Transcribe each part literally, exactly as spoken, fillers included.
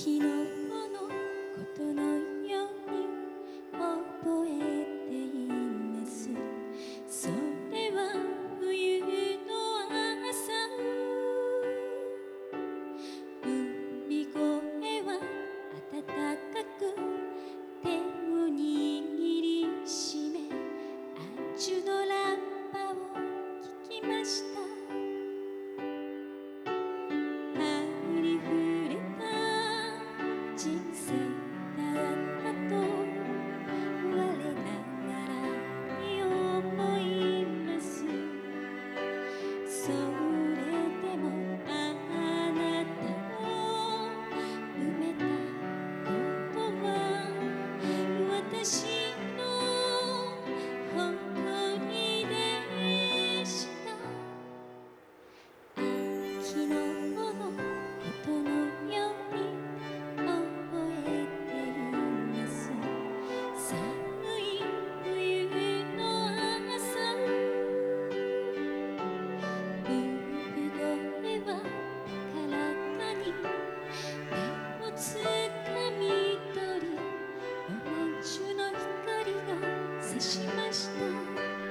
昨日のことのように覚えています。それは冬の朝、海越えは暖かく手を握りしめ、アジュのラッパを聞きました。ありふれた人生だったと我ながらに思います。それでもあなたを埋めたことは私の誇りでした。昨日のことのように覚えています。寒い冬の朝、産声は高らかに手をつかみ取り、オレンジの光が差しました。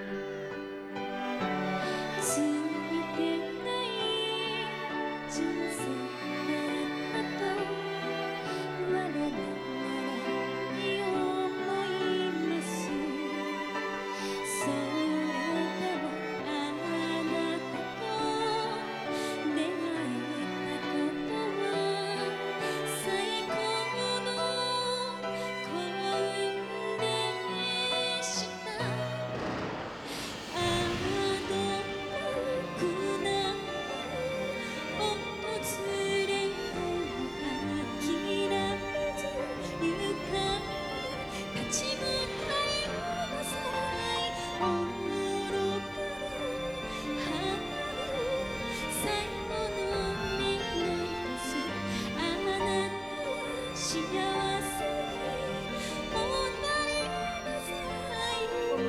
ついてない人生だったと我ながらに思います。それでもあなたと出会えたことは最高の幸運でした。あどくな訪れを諦めず愉快に立ち向かいなさい。愚かな花の最後の願いです。あなたは幸せにおなりなさい。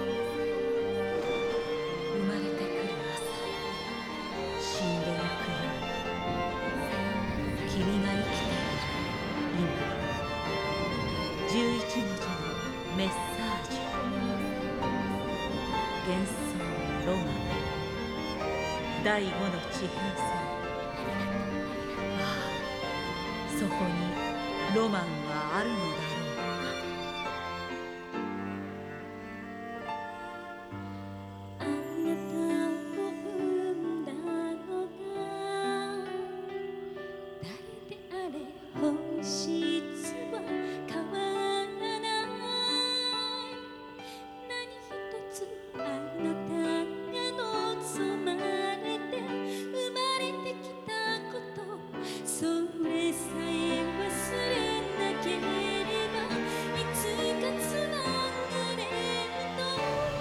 生まれてくる朝、死んでゆく夜、君が生きている今。じゅういち文字のメッサージュ。幻想ロマン、第五の地平線。ああ、そこにロマンはあるのだろうか。 あなたを産んだのが誰であれ本質は変わらない。何一つあなたが望まれて生まれてきたこと、それさえ忘れなければいつかつながれると。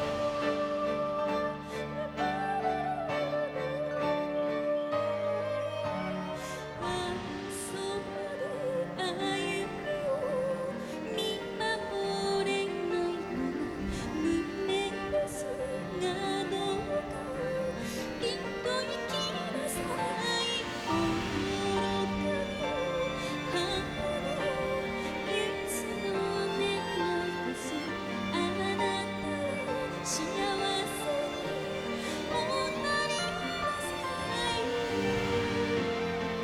遊ぶ歩みを見守れないのが胸ですが、どうかきっと生きなさい。愚かな花のいつの願いです。あなたは幸せにおなりなさい。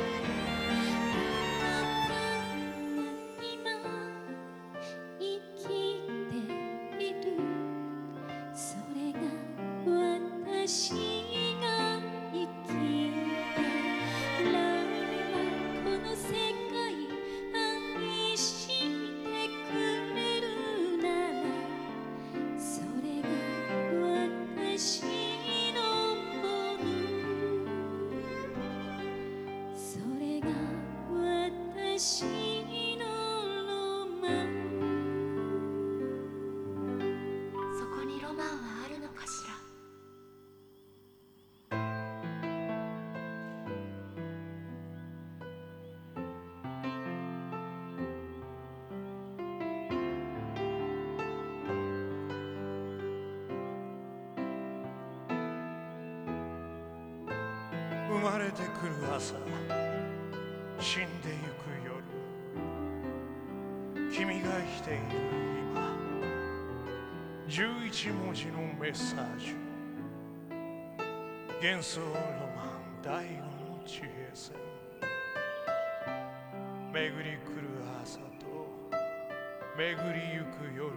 あなたが今生きている、それが私が生きてら今この世界愛してくれるなら、それが私のもの、それが私のロマン。 そこにロマンはあるのかしら。 生まれてくる朝、死んでゆく夜、 君が生きている今、じゅういち文字のメッサージ。幻想ロマン第五の地平線。巡り来る朝と巡りゆく夜は、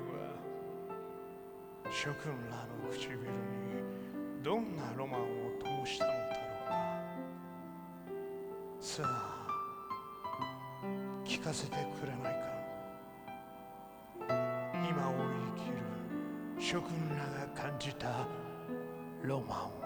諸君らの唇にどんなロマンを灯したのだろうか。さあ聞かせてくれないか。今を生きる諸君らが感じたロマンを。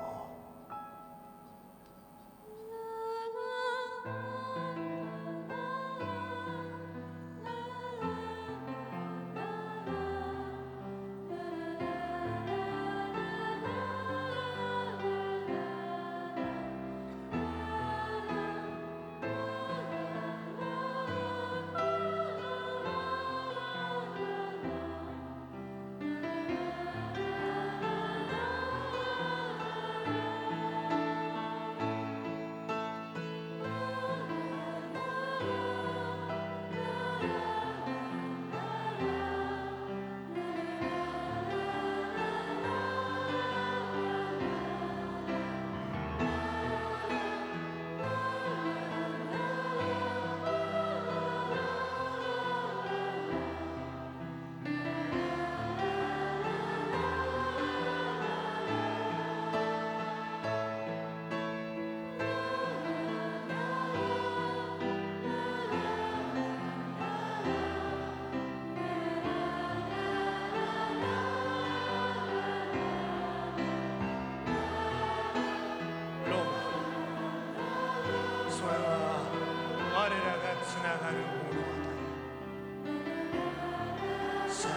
我らがつながる物語。さあ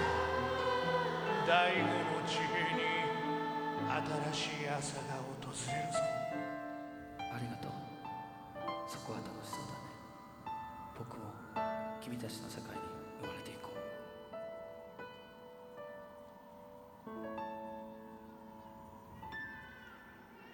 第五の地平に新しい朝が訪れるぞ。 ありがとう。そこは楽しそうだね。僕も君たちの世界に